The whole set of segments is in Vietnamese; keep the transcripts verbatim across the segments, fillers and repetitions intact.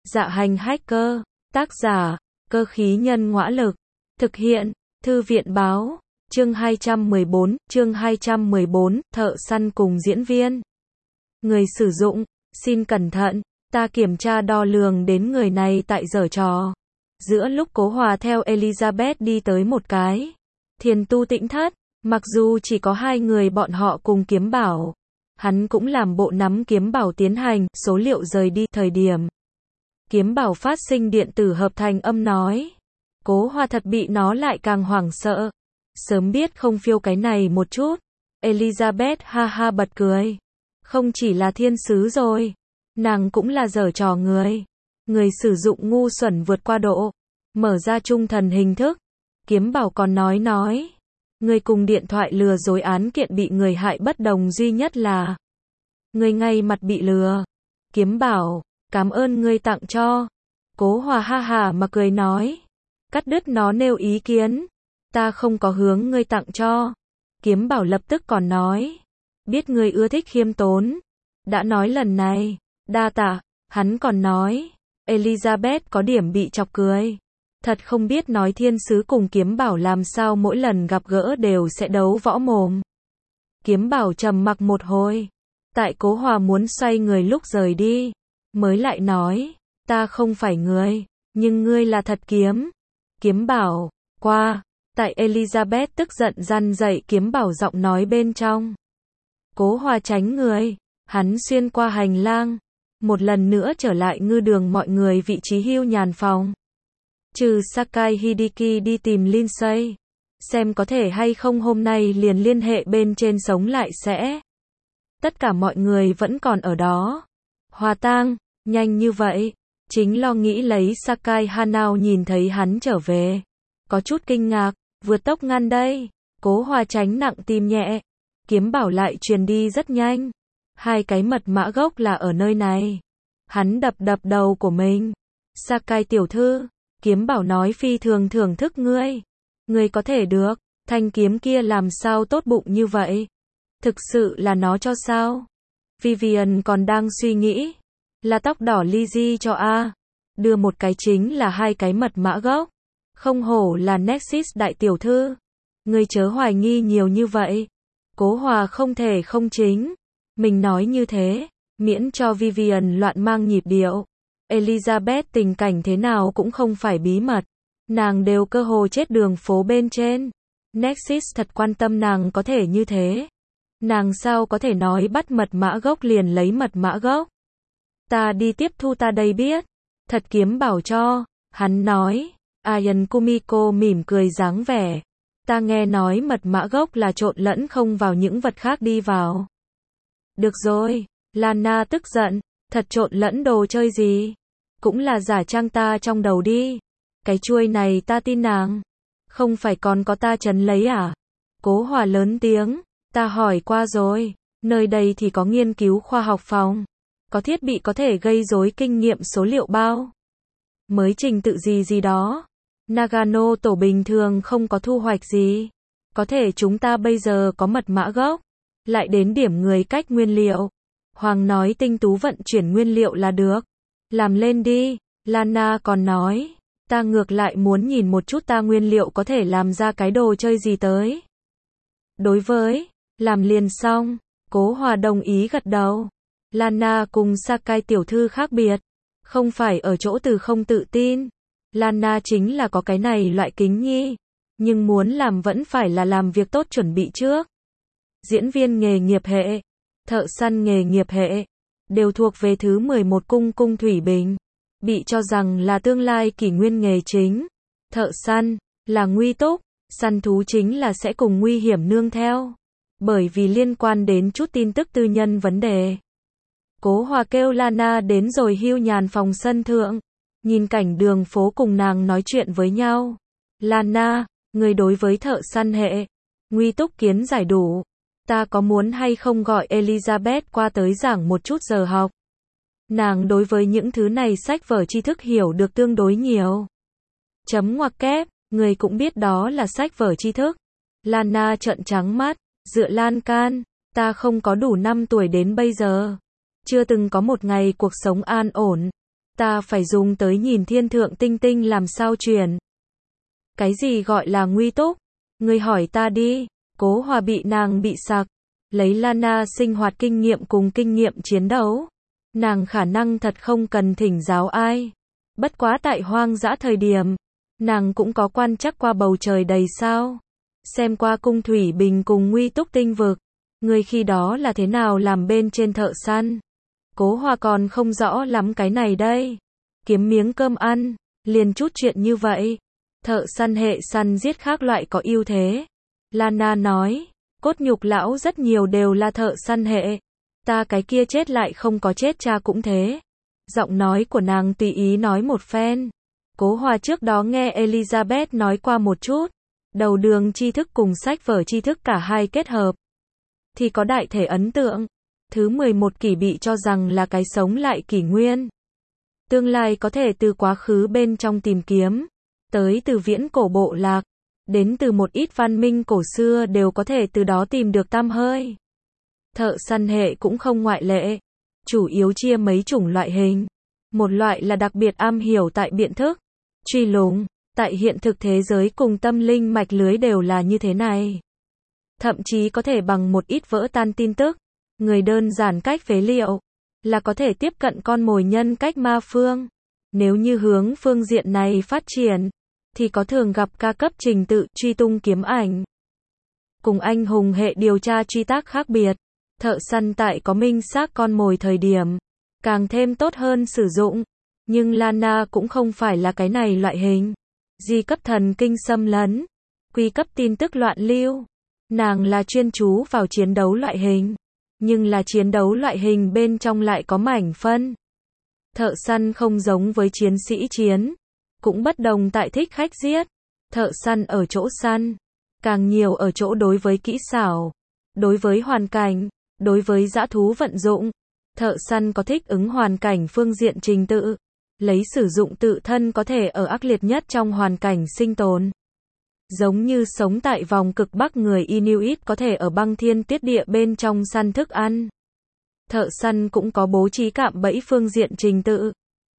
Dạ hành hacker, tác giả, cơ khí nhân ngõa lực, thực hiện, thư viện báo, chương hai trăm mười bốn, chương hai trăm mười bốn, thợ săn cùng diễn viên. Người sử dụng, xin cẩn thận, ta kiểm tra đo lường đến người này tại giở trò. Giữa lúc Cố Hòa theo Elizabeth đi tới một cái thiền tu tĩnh thất, mặc dù chỉ có hai người bọn họ cùng kiếm bảo, hắn cũng làm bộ nắm kiếm bảo tiến hành số liệu rời đi thời điểm. Kiếm bảo phát sinh điện tử hợp thành âm nói. Cố Hòa thật bị nó lại càng hoảng sợ. Sớm biết không phiêu cái này một chút. Elizabeth ha ha bật cười. Không chỉ là thiên sứ rồi. Nàng cũng là giở trò người. Người sử dụng ngu xuẩn vượt qua độ. Mở ra trung thần hình thức. Kiếm bảo còn nói nói. Người cùng điện thoại lừa dối án kiện bị người hại bất đồng duy nhất là người ngay mặt bị lừa. Kiếm bảo, cảm ơn ngươi tặng cho. Cố Hòa ha hà mà cười nói. Cắt đứt nó nêu ý kiến. Ta không có hướng ngươi tặng cho. Kiếm bảo lập tức còn nói. Biết ngươi ưa thích khiêm tốn. Đã nói lần này. Đa tạ. Hắn còn nói. Elizabeth có điểm bị chọc cười. Thật không biết nói thiên sứ cùng kiếm bảo làm sao mỗi lần gặp gỡ đều sẽ đấu võ mồm. Kiếm bảo trầm mặc một hồi. Tại Cố Hòa muốn xoay người lúc rời đi. Mới lại nói. Ta không phải người. Nhưng ngươi là thật kiếm. Kiếm bảo. Qua. Tại Elizabeth tức giận răn dậy kiếm bảo giọng nói bên trong. Cố Hòa tránh người. Hắn xuyên qua hành lang. Một lần nữa trở lại ngư đường mọi người vị trí hưu nhàn phòng. Trừ Sakai Hideki đi tìm Lindsay. Xem có thể hay không hôm nay liền liên hệ bên trên sống lại sẽ. Tất cả mọi người vẫn còn ở đó. Hòa tang, nhanh như vậy. Chính lo nghĩ lấy Sakai Hanao nhìn thấy hắn trở về. Có chút kinh ngạc, vượt tốc ngăn đây. Cố Hòa tránh nặng tim nhẹ. Kiếm bảo lại truyền đi rất nhanh. Hai cái mật mã gốc là ở nơi này. Hắn đập đập đầu của mình. Sakai tiểu thư. Kiếm bảo nói phi thường thưởng thức ngươi. Ngươi có thể được. Thanh kiếm kia làm sao tốt bụng như vậy. Thực sự là nó cho sao? Vivian còn đang suy nghĩ. Là tóc đỏ Lizzie cho a. Đưa một cái chính là hai cái mật mã gốc. Không hổ là Nexus đại tiểu thư. Ngươi chớ hoài nghi nhiều như vậy. Cố Hòa không thể không chính. Mình nói như thế. Miễn cho Vivian loạn mang nhịp điệu. Elizabeth tình cảnh thế nào cũng không phải bí mật. Nàng đều cơ hồ chết đường phố bên trên. Nexus thật quan tâm nàng có thể như thế. Nàng sao có thể nói bắt mật mã gốc liền lấy mật mã gốc. Ta đi tiếp thu ta đây biết. Thật kiếm bảo cho. Hắn nói. Ayan Kumiko mỉm cười dáng vẻ. Ta nghe nói mật mã gốc là trộn lẫn không vào những vật khác đi vào. Được rồi. Lana tức giận. Thật trộn lẫn đồ chơi gì? Cũng là giả trang ta trong đầu đi. Cái chuôi này ta tin nàng. Không phải còn có ta trấn lấy à? Cố Hòa lớn tiếng. Ta hỏi qua rồi. Nơi đây thì có nghiên cứu khoa học phòng. Có thiết bị có thể gây rối kinh nghiệm số liệu bao. Mới trình tự gì gì đó. Nagano tổ bình thường không có thu hoạch gì. Có thể chúng ta bây giờ có mật mã gốc. Lại đến điểm người cách nguyên liệu. Hoàng nói tinh tú vận chuyển nguyên liệu là được. Làm lên đi. Lana còn nói. Ta ngược lại muốn nhìn một chút ta nguyên liệu có thể làm ra cái đồ chơi gì tới. Đối với. Làm liền xong. Cố Hòa đồng ý gật đầu. Lana cùng Sakai tiểu thư khác biệt. Không phải ở chỗ từ không tự tin. Lana chính là có cái này loại kính nhi. Nhưng muốn làm vẫn phải là làm việc tốt chuẩn bị trước. Diễn viên nghề nghiệp hệ. Thợ săn nghề nghiệp hệ. Đều thuộc về thứ mười một cung cung thủy bình. Bị cho rằng là tương lai kỷ nguyên nghề chính. Thợ săn. Là nguy túc. Săn thú chính là sẽ cùng nguy hiểm nương theo. Bởi vì liên quan đến chút tin tức tư nhân vấn đề. Cố Hòa kêu Lana đến rồi hưu nhàn phòng sân thượng. Nhìn cảnh đường phố cùng nàng nói chuyện với nhau. Lana, người đối với thợ săn hệ. Nguy túc kiến giải đủ. Ta có muốn hay không gọi Elizabeth qua tới giảng một chút giờ học. Nàng đối với những thứ này sách vở tri thức hiểu được tương đối nhiều. Chấm ngoặc kép, người cũng biết đó là sách vở tri thức. Lana trợn trắng mắt, dựa lan can. Ta không có đủ năm tuổi đến bây giờ. Chưa từng có một ngày cuộc sống an ổn. Ta phải dùng tới nhìn thiên thượng tinh tinh làm sao truyền. Cái gì gọi là nguy túc? Ngươi hỏi ta đi. Cố Hòa bị nàng bị sặc. Lấy Lana sinh hoạt kinh nghiệm cùng kinh nghiệm chiến đấu. Nàng khả năng thật không cần thỉnh giáo ai. Bất quá tại hoang dã thời điểm, nàng cũng có quan trắc qua bầu trời đầy sao. Xem qua cung thủy bình cùng nguy túc tinh vực. Người khi đó là thế nào làm bên trên thợ săn. Cố Hòa còn không rõ lắm cái này đây. Kiếm miếng cơm ăn, liền chút chuyện như vậy. Thợ săn hệ săn giết khác loại có ưu thế. Lana nói, cốt nhục lão rất nhiều đều là thợ săn hệ. Ta cái kia chết lại không có chết cha cũng thế. Giọng nói của nàng tùy ý nói một phen. Cố Hòa trước đó nghe Elizabeth nói qua một chút. Đầu đường tri thức cùng sách vở tri thức cả hai kết hợp. Thì có đại thể ấn tượng. Thứ mười một kỷ bị cho rằng là cái sống lại kỷ nguyên. Tương lai có thể từ quá khứ bên trong tìm kiếm. Tới từ viễn cổ bộ lạc. Đến từ một ít văn minh cổ xưa đều có thể từ đó tìm được tăm hơi. Thợ săn hệ cũng không ngoại lệ. Chủ yếu chia mấy chủng loại hình. Một loại là đặc biệt am hiểu tại biện thức. Truy lùng. Tại hiện thực thế giới cùng tâm linh mạch lưới đều là như thế này. Thậm chí có thể bằng một ít vỡ tan tin tức. Người đơn giản cách phế liệu. Là có thể tiếp cận con mồi nhân cách ma phương. Nếu như hướng phương diện này phát triển. Thì có thường gặp ca cấp trình tự truy tung kiếm ảnh. Cùng anh hùng hệ điều tra truy tác khác biệt. Thợ săn tại có minh xác con mồi thời điểm. Càng thêm tốt hơn sử dụng. Nhưng Lana cũng không phải là cái này loại hình. Di cấp thần kinh xâm lấn. Quy cấp tin tức loạn lưu. Nàng là chuyên chú vào chiến đấu loại hình. Nhưng là chiến đấu loại hình bên trong lại có mảnh phân. Thợ săn không giống với chiến sĩ chiến. Cũng bất đồng tại thích khách giết. Thợ săn ở chỗ săn. Càng nhiều ở chỗ đối với kỹ xảo. Đối với hoàn cảnh. Đối với dã thú vận dụng. Thợ săn có thích ứng hoàn cảnh phương diện trình tự. Lấy sử dụng tự thân có thể ở ác liệt nhất trong hoàn cảnh sinh tồn. Giống như sống tại vòng cực Bắc người Inuit có thể ở băng thiên tuyết địa bên trong săn thức ăn. Thợ săn cũng có bố trí cạm bẫy phương diện trình tự.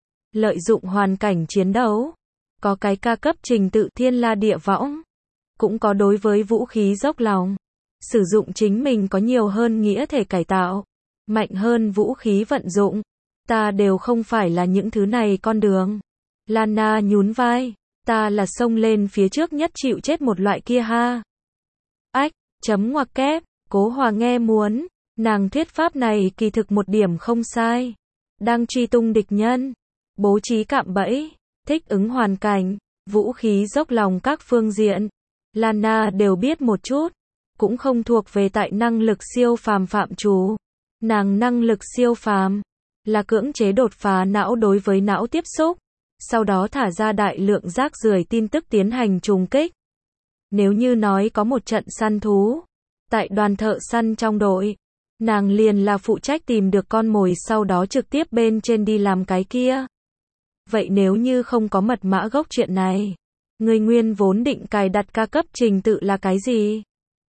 Lợi dụng hoàn cảnh chiến đấu. Có cái ca cấp trình tự thiên la địa võng. Cũng có đối với vũ khí dốc lòng. Sử dụng chính mình có nhiều hơn nghĩa thể cải tạo. Mạnh hơn vũ khí vận dụng. Ta đều không phải là những thứ này con đường. Lana nhún vai. Ta là xông lên phía trước nhất chịu chết một loại kia ha. Ách, chấm ngoặc kép. Cố Hòa nghe muốn. Nàng thuyết pháp này kỳ thực một điểm không sai. Đang truy tung địch nhân. Bố trí cạm bẫy. Thích ứng hoàn cảnh. Vũ khí dốc lòng các phương diện. Lana đều biết một chút. Cũng không thuộc về tại năng lực siêu phàm phạm trù. Nàng năng lực siêu phàm. Là cưỡng chế đột phá não đối với não tiếp xúc. Sau đó thả ra đại lượng rác rưởi tin tức tiến hành trùng kích. Nếu như nói có một trận săn thú. Tại đoàn thợ săn trong đội. Nàng liền là phụ trách tìm được con mồi sau đó trực tiếp bên trên đi làm cái kia. Vậy nếu như không có mật mã gốc chuyện này. Người nguyên vốn định cài đặt ca cấp trình tự là cái gì?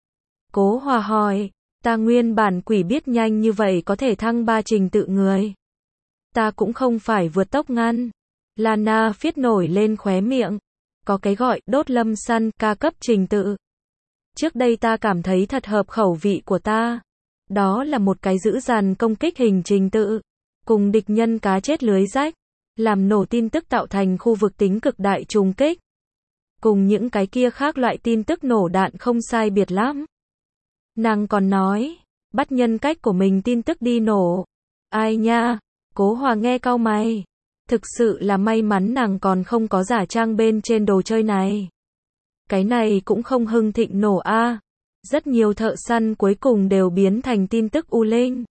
Cố Hòa hỏi. Ta nguyên bản quỷ biết nhanh như vậy có thể thăng ba trình tự người. Ta cũng không phải vượt tốc ngăn. Lana phiết nổi lên khóe miệng. Có cái gọi đốt lâm săn ca cấp trình tự. Trước đây ta cảm thấy thật hợp khẩu vị của ta. Đó là một cái dữ dằn công kích hình trình tự. Cùng địch nhân cá chết lưới rách. Làm nổ tin tức tạo thành khu vực tính cực đại trùng kích. Cùng những cái kia khác loại tin tức nổ đạn không sai biệt lắm. Nàng còn nói. Bắt nhân cách của mình tin tức đi nổ. Ai nha. Cố Hòa nghe cau mày. Thực sự là may mắn nàng còn không có giả trang bên trên đồ chơi này. Cái này cũng không hưng thịnh nổ a. À. Rất nhiều thợ săn cuối cùng đều biến thành tin tức u linh.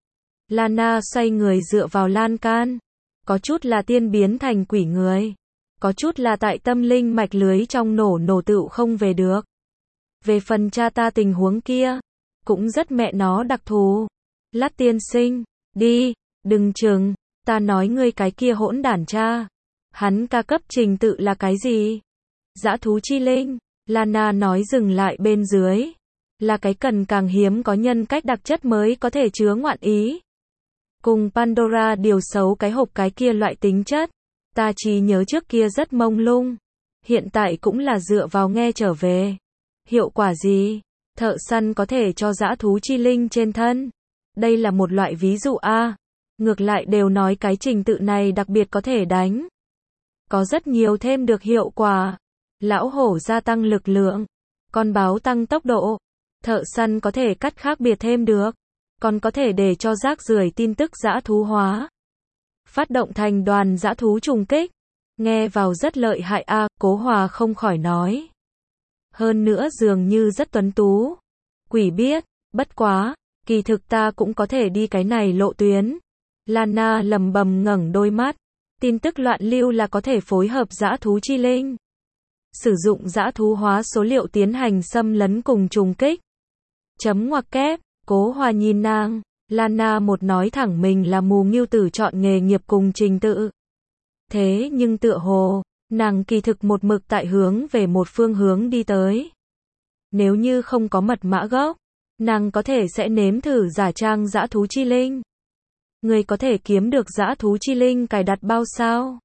Lana xoay người dựa vào lan can. Có chút là tiên biến thành quỷ người. Có chút là tại tâm linh mạch lưới trong nổ nổ tựu không về được. Về phần cha ta tình huống kia. Cũng rất mẹ nó đặc thù. Lát tiên sinh. Đi. Đừng chừng. Ta nói ngươi cái kia hỗn đản cha. Hắn ca cấp trình tự là cái gì? Dã thú chi linh. Lana nói dừng lại bên dưới. Là cái cần càng hiếm có nhân cách đặc chất mới có thể chứa ngoạn ý. Cùng Pandora điều xấu cái hộp cái kia loại tính chất. Ta chỉ nhớ trước kia rất mông lung. Hiện tại cũng là dựa vào nghe trở về. Hiệu quả gì? Thợ săn có thể cho dã thú chi linh trên thân. Đây là một loại ví dụ A. Ngược lại đều nói cái trình tự này đặc biệt có thể đánh. Có rất nhiều thêm được hiệu quả. Lão hổ gia tăng lực lượng. Con báo tăng tốc độ. Thợ săn có thể cắt khác biệt thêm được. Còn có thể để cho rác rưởi tin tức dã thú hóa. Phát động thành đoàn dã thú trùng kích. Nghe vào rất lợi hại a, Cố Hòa không khỏi nói. Hơn nữa dường như rất tuấn tú. Quỷ biết, bất quá, kỳ thực ta cũng có thể đi cái này lộ tuyến. Lana lầm bầm ngẩng đôi mắt. Tin tức loạn lưu là có thể phối hợp dã thú chi linh. Sử dụng dã thú hóa số liệu tiến hành xâm lấn cùng trùng kích. Chấm ngoặc kép, Cố Hòa nhìn nàng. Lana một nói thẳng mình là mù ngưu tử chọn nghề nghiệp cùng trình tự. Thế nhưng tựa hồ, nàng kỳ thực một mực tại hướng về một phương hướng đi tới. Nếu như không có mật mã gốc, nàng có thể sẽ nếm thử giả trang dã thú chi linh. Người có thể kiếm được dã thú chi linh cài đặt bao sao?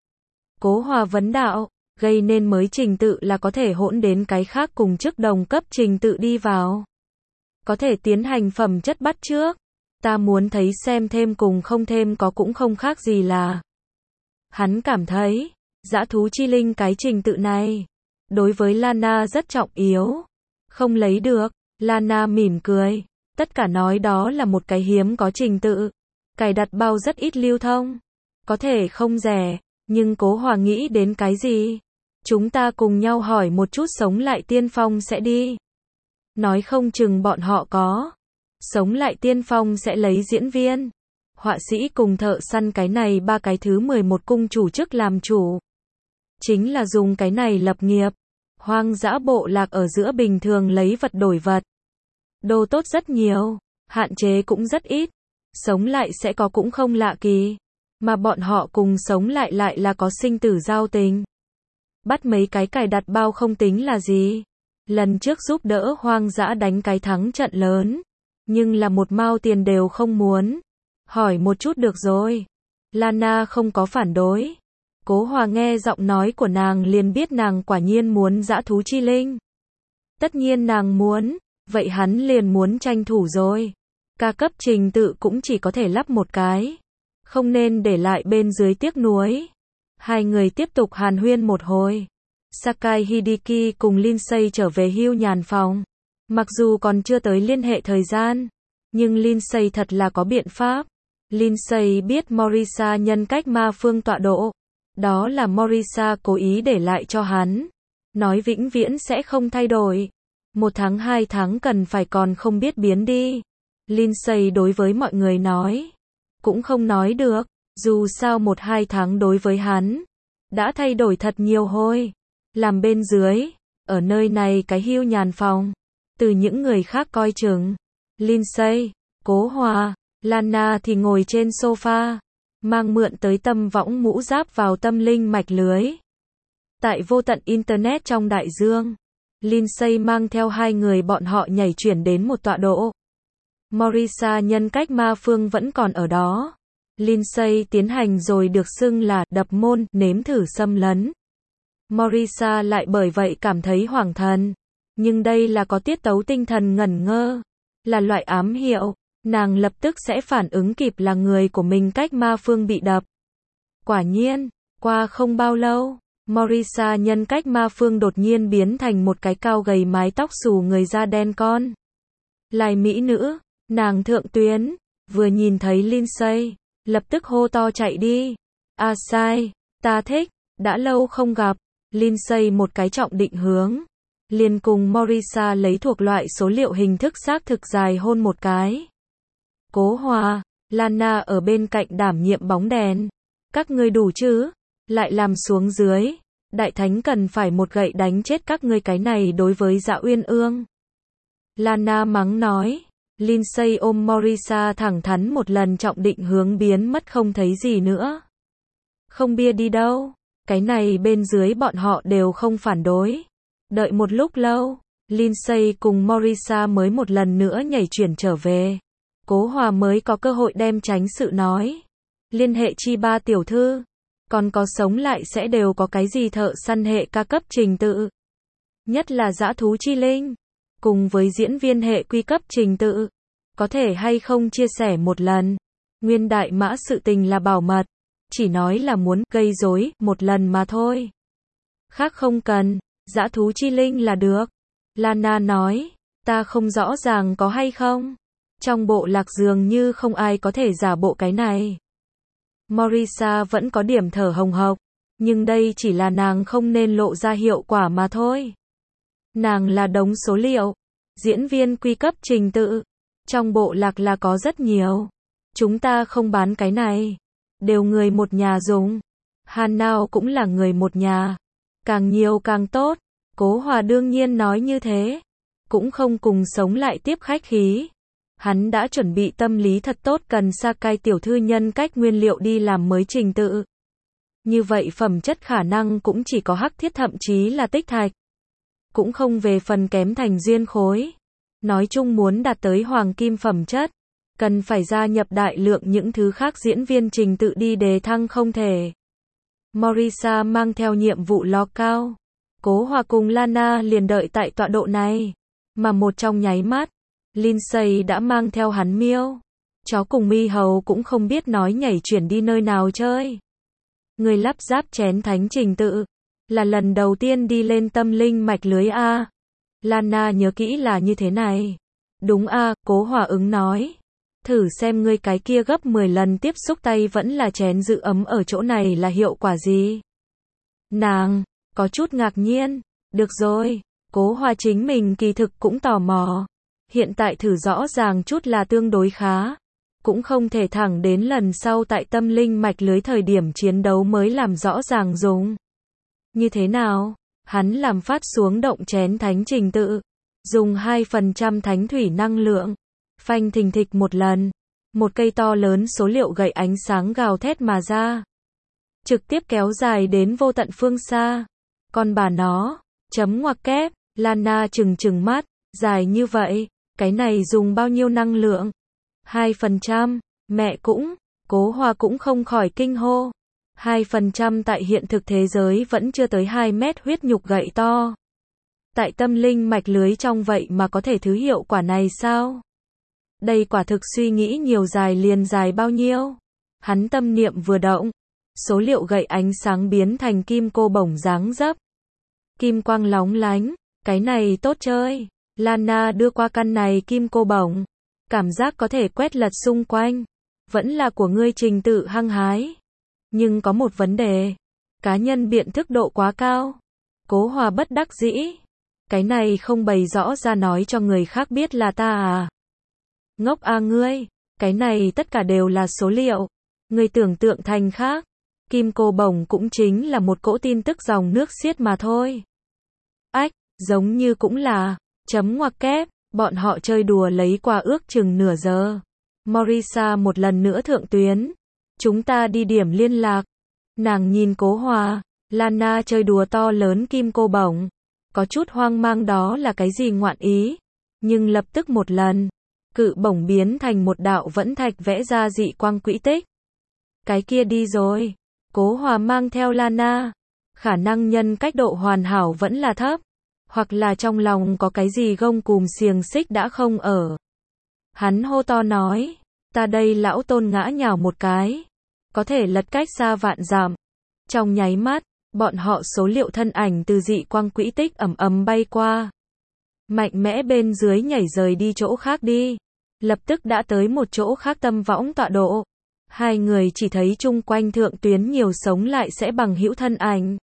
Cố Hòa vấn đạo, gây nên mới trình tự là có thể hỗn đến cái khác cùng chức đồng cấp trình tự đi vào. Có thể tiến hành phẩm chất bắt trước. Ta muốn thấy xem thêm cùng không thêm có cũng không khác gì là. Hắn cảm thấy, dã thú chi linh cái trình tự này, đối với Lana rất trọng yếu. Không lấy được, Lana mỉm cười. Tất cả nói đó là một cái hiếm có trình tự. Cài đặt bao rất ít lưu thông. Có thể không rẻ, nhưng Cố Hòa nghĩ đến cái gì? Chúng ta cùng nhau hỏi một chút sống lại tiên phong sẽ đi. Nói không chừng bọn họ có. Sống lại tiên phong sẽ lấy diễn viên, họa sĩ cùng thợ săn cái này ba cái thứ mười một cung chủ chức làm chủ. Chính là dùng cái này lập nghiệp. Hoang dã bộ lạc ở giữa bình thường lấy vật đổi vật. Đồ tốt rất nhiều, hạn chế cũng rất ít. Sống lại sẽ có cũng không lạ kỳ. Mà bọn họ cùng sống lại lại là có sinh tử giao tình. Bắt mấy cái cài đặt bao không tính là gì. Lần trước giúp đỡ hoang dã đánh cái thắng trận lớn. Nhưng là một mao tiền đều không muốn. Hỏi một chút được rồi. Lana không có phản đối. Cố Hòa nghe giọng nói của nàng liền biết nàng quả nhiên muốn dã thú chi linh. Tất nhiên nàng muốn, vậy hắn liền muốn tranh thủ rồi. Ca cấp trình tự cũng chỉ có thể lắp một cái. Không nên để lại bên dưới tiếc nuối. Hai người tiếp tục hàn huyên một hồi. Sakai Hideki cùng Lindsay trở về hưu nhàn phòng. Mặc dù còn chưa tới liên hệ thời gian, nhưng Lindsay thật là có biện pháp. Lindsay biết Morisa nhân cách ma phương tọa độ. Đó là Morisa cố ý để lại cho hắn. Nói vĩnh viễn sẽ không thay đổi. Một tháng hai tháng cần phải còn không biết biến đi. Lindsay đối với mọi người nói. Cũng không nói được. Dù sao một hai tháng đối với hắn. Đã thay đổi thật nhiều hồi. Làm bên dưới. Ở nơi này cái hưu nhàn phòng. Từ những người khác coi chừng. Lindsay, Cố Hòa, Lana thì ngồi trên sofa. Mang mượn tới tâm võng mũ giáp vào tâm linh mạch lưới. Tại vô tận Internet trong đại dương. Lindsay mang theo hai người bọn họ nhảy chuyển đến một tọa độ. Morisa nhân cách ma phương vẫn còn ở đó. Lindsay tiến hành rồi được xưng là đập môn, nếm thử xâm lấn. Morisa lại bởi vậy cảm thấy hoảng thần. Nhưng đây là có tiết tấu tinh thần ngẩn ngơ. Là loại ám hiệu. Nàng lập tức sẽ phản ứng kịp là người của mình cách ma phương bị đập. Quả nhiên, qua không bao lâu, Morisa nhân cách ma phương đột nhiên biến thành một cái cao gầy mái tóc xù người da đen con. Lại mỹ nữ, nàng thượng tuyến, vừa nhìn thấy Lindsay, lập tức hô to chạy đi. À sai, ta thích, đã lâu không gặp. Lindsay một cái trọng định hướng. Liền cùng Morisa lấy thuộc loại số liệu hình thức xác thực dài hôn một cái. Cố Hòa, Lana ở bên cạnh đảm nhiệm bóng đèn. Các ngươi đủ chứ? Lại làm xuống dưới. Đại thánh cần phải một gậy đánh chết các ngươi cái này đối với Dạ Uyên Ương. Lana mắng nói. Lindsay ôm Morisa thẳng thắn một lần trọng định hướng biến mất không thấy gì nữa. Không bia đi đâu. Cái này bên dưới bọn họ đều không phản đối. Đợi một lúc lâu, Lindsay cùng Morisa mới một lần nữa nhảy chuyển trở về. Cố Hòa mới có cơ hội đem tránh sự nói. Liên hệ Chi Ba tiểu thư, còn có sống lại sẽ đều có cái gì thợ săn hệ ca cấp trình tự. Nhất là dã thú chi linh, cùng với diễn viên hệ quy cấp trình tự. Có thể hay không chia sẻ một lần. Nguyên đại mã sự tình là bảo mật, chỉ nói là muốn gây rối một lần mà thôi. Khác không cần, dã thú chi linh là được. Lana nói, ta không rõ ràng có hay không. Trong bộ lạc dường như không ai có thể giả bộ cái này. Morisa vẫn có điểm thở hồng hộc, nhưng đây chỉ là nàng không nên lộ ra hiệu quả mà thôi. Nàng là đống số liệu, diễn viên quy cấp trình tự. Trong bộ lạc là có rất nhiều. Chúng ta không bán cái này. Đều người một nhà dùng. Hanao cũng là người một nhà. Càng nhiều càng tốt. Cố Hòa đương nhiên nói như thế. Cũng không cùng sống lại tiếp khách khí. Hắn đã chuẩn bị tâm lý thật tốt cần Sakai tiểu thư nhân cách nguyên liệu đi làm mới trình tự. Như vậy phẩm chất khả năng cũng chỉ có hắc thiết thậm chí là tích thạch. Cũng không về phần kém thành duyên khối. Nói chung muốn đạt tới hoàng kim phẩm chất, cần phải gia nhập đại lượng những thứ khác diễn viên trình tự đi đề thăng không thể. Morisa mang theo nhiệm vụ ló cao. Cố Hòa cùng Lana liền đợi tại tọa độ này. Mà một trong nháy mắt, Lindsay đã mang theo hắn miêu. Chó cùng mi hầu cũng không biết nói nhảy chuyển đi nơi nào chơi. Người lắp ráp chén thánh trình tự. Là lần đầu tiên đi lên tâm linh mạch lưới A. Lana nhớ kỹ là như thế này. Đúng a, Cố Hòa ứng nói. Thử xem ngươi cái kia gấp mười lần tiếp xúc tay vẫn là chén giữ ấm ở chỗ này là hiệu quả gì. Nàng, có chút ngạc nhiên. Được rồi, Cố Hòa chính mình kỳ thực cũng tò mò. Hiện tại thử rõ ràng chút là tương đối khá. Cũng không thể thẳng đến lần sau tại tâm linh mạch lưới thời điểm chiến đấu mới làm rõ ràng dùng. Như thế nào? Hắn làm phát xuống động chén thánh trình tự. Dùng hai phần trăm thánh thủy năng lượng. Phanh thình thịch một lần. Một cây to lớn số liệu gậy ánh sáng gào thét mà ra. Trực tiếp kéo dài đến vô tận phương xa. Con bà nó. Chấm ngoặc kép. Lana trừng trừng mắt. Dài như vậy. Cái này dùng bao nhiêu năng lượng? hai phần trăm. Mẹ cũng. Cố Hòa cũng không khỏi kinh hô. hai phần trăm tại hiện thực thế giới vẫn chưa tới hai mét huyết nhục gậy to. Tại tâm linh mạch lưới trong vậy mà có thể thứ hiệu quả này sao? Đây quả thực suy nghĩ nhiều dài liền dài bao nhiêu. Hắn tâm niệm vừa động. Số liệu gậy ánh sáng biến thành kim cô bổng dáng dấp. Kim quang lóng lánh. Cái này tốt chơi. Lana đưa qua căn này kim cô bổng. Cảm giác có thể quét lật xung quanh. Vẫn là của ngươi trình tự hăng hái. Nhưng có một vấn đề. Cá nhân biện thức độ quá cao. Cố Hòa bất đắc dĩ. Cái này không bày rõ ra nói cho người khác biết là ta à. Ngốc à ngươi. Cái này tất cả đều là số liệu. Ngươi tưởng tượng thành khác. Kim cô bổng cũng chính là một cỗ tin tức dòng nước xiết mà thôi. Ách, giống như cũng là. Chấm ngoặc kép. Bọn họ chơi đùa lấy qua ước chừng nửa giờ. Morisa một lần nữa thượng tuyến. Chúng ta đi điểm liên lạc. Nàng nhìn Cố Hòa. Lana chơi đùa to lớn kim cô bổng. Có chút hoang mang đó là cái gì ngoạn ý. Nhưng lập tức một lần. Cự bổng biến thành một đạo vẫn thạch vẽ ra dị quang quỹ tích. Cái kia đi rồi. Cố Hòa mang theo Lana. Khả năng nhân cách độ hoàn hảo vẫn là thấp. Hoặc là trong lòng có cái gì gông cùm xiềng xích đã không ở. Hắn hô to nói. Ta đây lão tôn ngã nhào một cái. Có thể lật cách xa vạn dặm. Trong nháy mắt, bọn họ số liệu thân ảnh từ dị quang quỹ tích ầm ầm bay qua. Mạnh mẽ bên dưới nhảy rời đi chỗ khác đi. Lập tức đã tới một chỗ khác tâm võng tọa độ. Hai người chỉ thấy chung quanh thượng tuyến nhiều sống lại sẽ bằng hữu thân ảnh.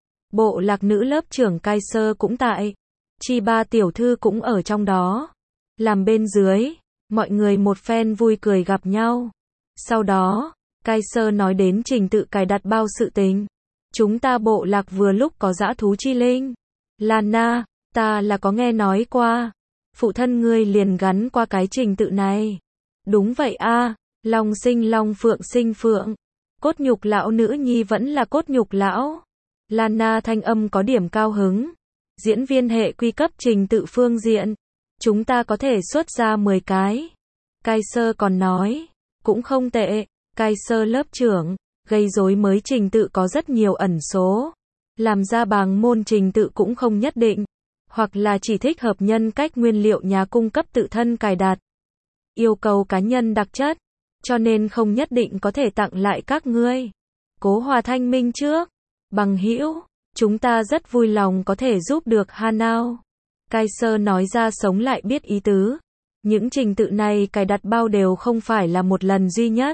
Bộ lạc nữ lớp trưởng Kaiser cũng tại. Chi Ba tiểu thư cũng ở trong đó. Làm bên dưới, mọi người một phen vui cười gặp nhau. Sau đó, Kaiser nói đến trình tự cài đặt bao sự tình. Chúng ta bộ lạc vừa lúc có dã thú chi linh. Lana, ta là có nghe nói qua. Phụ thân ngươi liền gắn qua cái trình tự này. Đúng vậy a, long sinh long phượng sinh phượng. Cốt nhục lão nữ nhi vẫn là cốt nhục lão. Lana thanh âm có điểm cao hứng. Diễn viên hệ quy cấp trình tự phương diện. Chúng ta có thể xuất ra mười cái. Kaiser còn nói, cũng không tệ, Kaiser lớp trưởng, gây rối mới trình tự có rất nhiều ẩn số. Làm ra bàng môn trình tự cũng không nhất định, hoặc là chỉ thích hợp nhân cách nguyên liệu nhà cung cấp tự thân cài đặt. Yêu cầu cá nhân đặc chất, cho nên không nhất định có thể tặng lại các ngươi. Cố Hòa thanh minh trước, bằng hữu, chúng ta rất vui lòng có thể giúp được Hanao. Kaiser nói ra sống lại biết ý tứ. Những trình tự này cài đặt bao đều không phải là một lần duy nhất.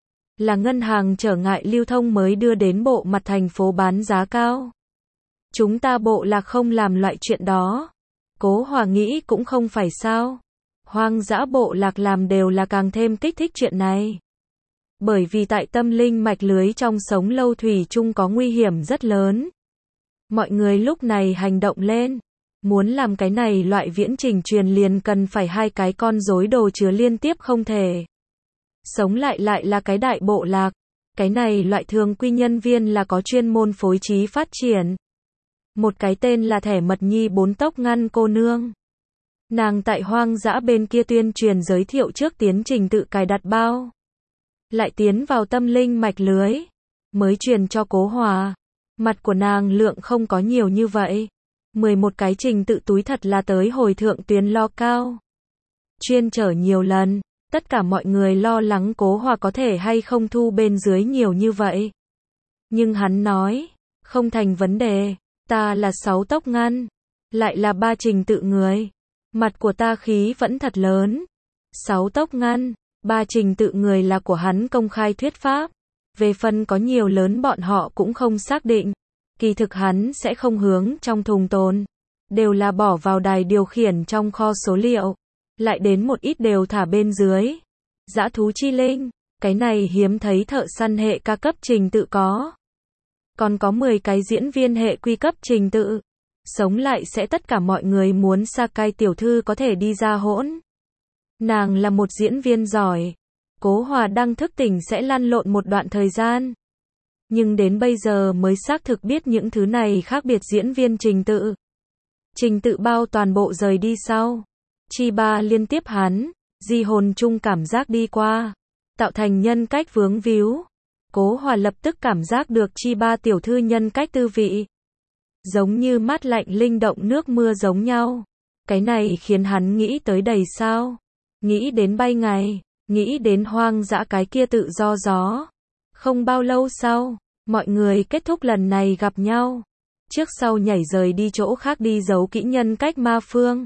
Là ngân hàng trở ngại lưu thông mới đưa đến bộ mặt thành phố bán giá cao. Chúng ta bộ lạc không làm loại chuyện đó. Cố Hòa nghĩ cũng không phải sao. Hoang dã bộ lạc làm đều là càng thêm kích thích chuyện này. Bởi vì tại tâm linh mạch lưới trong sống lâu thủy chung có nguy hiểm rất lớn. Mọi người lúc này hành động lên. Muốn làm cái này loại viễn trình truyền liền cần phải hai cái con rối đồ chứa liên tiếp không thể. Sống lại lại là cái đại bộ lạc. Cái này loại thường quy nhân viên là có chuyên môn phối trí phát triển. Một cái tên là thẻ mật nhi bốn tốc ngăn cô nương. Nàng tại hoang dã bên kia tuyên truyền giới thiệu trước tiến trình tự cài đặt bao. Lại tiến vào tâm linh mạch lưới. Mới truyền cho Cố Hòa. Mặt của nàng lượng không có nhiều như vậy. mười một cái trình tự túi thật là tới hồi thượng tuyến lo cao. Chuyên trở nhiều lần. Tất cả mọi người lo lắng Cố Hòa có thể hay không thu bên dưới nhiều như vậy. Nhưng hắn nói, không thành vấn đề, ta là sáu tốc ngăn, lại là ba trình tự người. Mặt của ta khí vẫn thật lớn. Sáu tốc ngăn, ba trình tự người là của hắn công khai thuyết pháp. Về phần có nhiều lớn bọn họ cũng không xác định. Kỳ thực hắn sẽ không hướng trong thùng tồn. Đều là bỏ vào đài điều khiển trong kho số liệu. Lại đến một ít đều thả bên dưới. Dã thú chi linh, cái này hiếm thấy thợ săn hệ ca cấp trình tự có. Còn có mười cái diễn viên hệ quy cấp trình tự. Sống lại sẽ tất cả mọi người muốn Sakai tiểu thư có thể đi ra hỗn. Nàng là một diễn viên giỏi. Cố Hòa đang thức tỉnh sẽ lăn lộn một đoạn thời gian. Nhưng đến bây giờ mới xác thực biết những thứ này khác biệt diễn viên trình tự. Trình tự bao toàn bộ rời đi sau. Chi ba liên tiếp hắn, di hồn chung cảm giác đi qua, tạo thành nhân cách vướng víu. Cố Hòa lập tức cảm giác được chi ba tiểu thư nhân cách tư vị. Giống như mát lạnh linh động nước mưa giống nhau. Cái này khiến hắn nghĩ tới đầy sao. Nghĩ đến bay ngày, nghĩ đến hoang dã cái kia tự do gió. Không bao lâu sau, mọi người kết thúc lần này gặp nhau. Trước sau nhảy rời đi chỗ khác đi giấu kỹ nhân cách ma phương.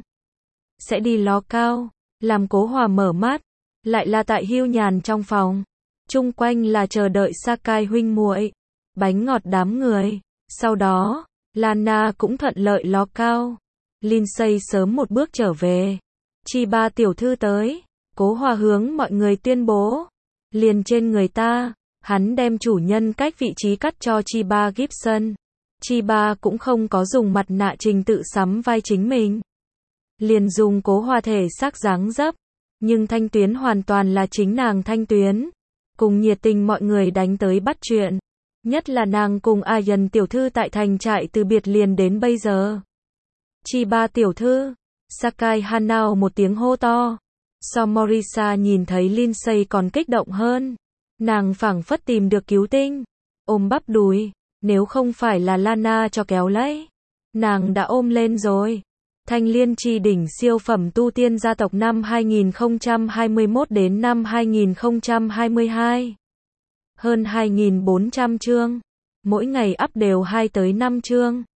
Sẽ đi ló cao, làm Cố Hòa mở mắt, lại là tại hưu nhàn trong phòng. Chung quanh là chờ đợi Sakai huynh muội, bánh ngọt đám người. Sau đó, Lana cũng thuận lợi ló cao. Lindsay sớm một bước trở về. Chi ba tiểu thư tới, Cố Hòa hướng mọi người tuyên bố. Liền trên người ta, hắn đem chủ nhân cách vị trí cắt cho Chi ba Gibson. Chi ba cũng không có dùng mặt nạ trình tự sắm vai chính mình. Liền dùng Cố Hòa thể xác dáng dấp, nhưng thanh tuyến hoàn toàn là chính nàng thanh tuyến. Cùng nhiệt tình mọi người đánh tới bắt chuyện. Nhất là nàng cùng Ayan tiểu thư tại thành trại từ biệt liền đến bây giờ. Chi ba tiểu thư, Sakai Hanao một tiếng hô to. So Morisa nhìn thấy Lindsay còn kích động hơn. Nàng phảng phất tìm được cứu tinh. Ôm bắp đùi, nếu không phải là Lana cho kéo lấy. Nàng đã ôm lên rồi. Thanh Liên Chi đỉnh siêu phẩm tu tiên gia tộc năm hai nghìn không trăm hai mươi mốt đến năm hai nghìn không trăm hai mươi hai. Hơn hai nghìn bốn trăm chương. Mỗi ngày up đều hai tới năm chương.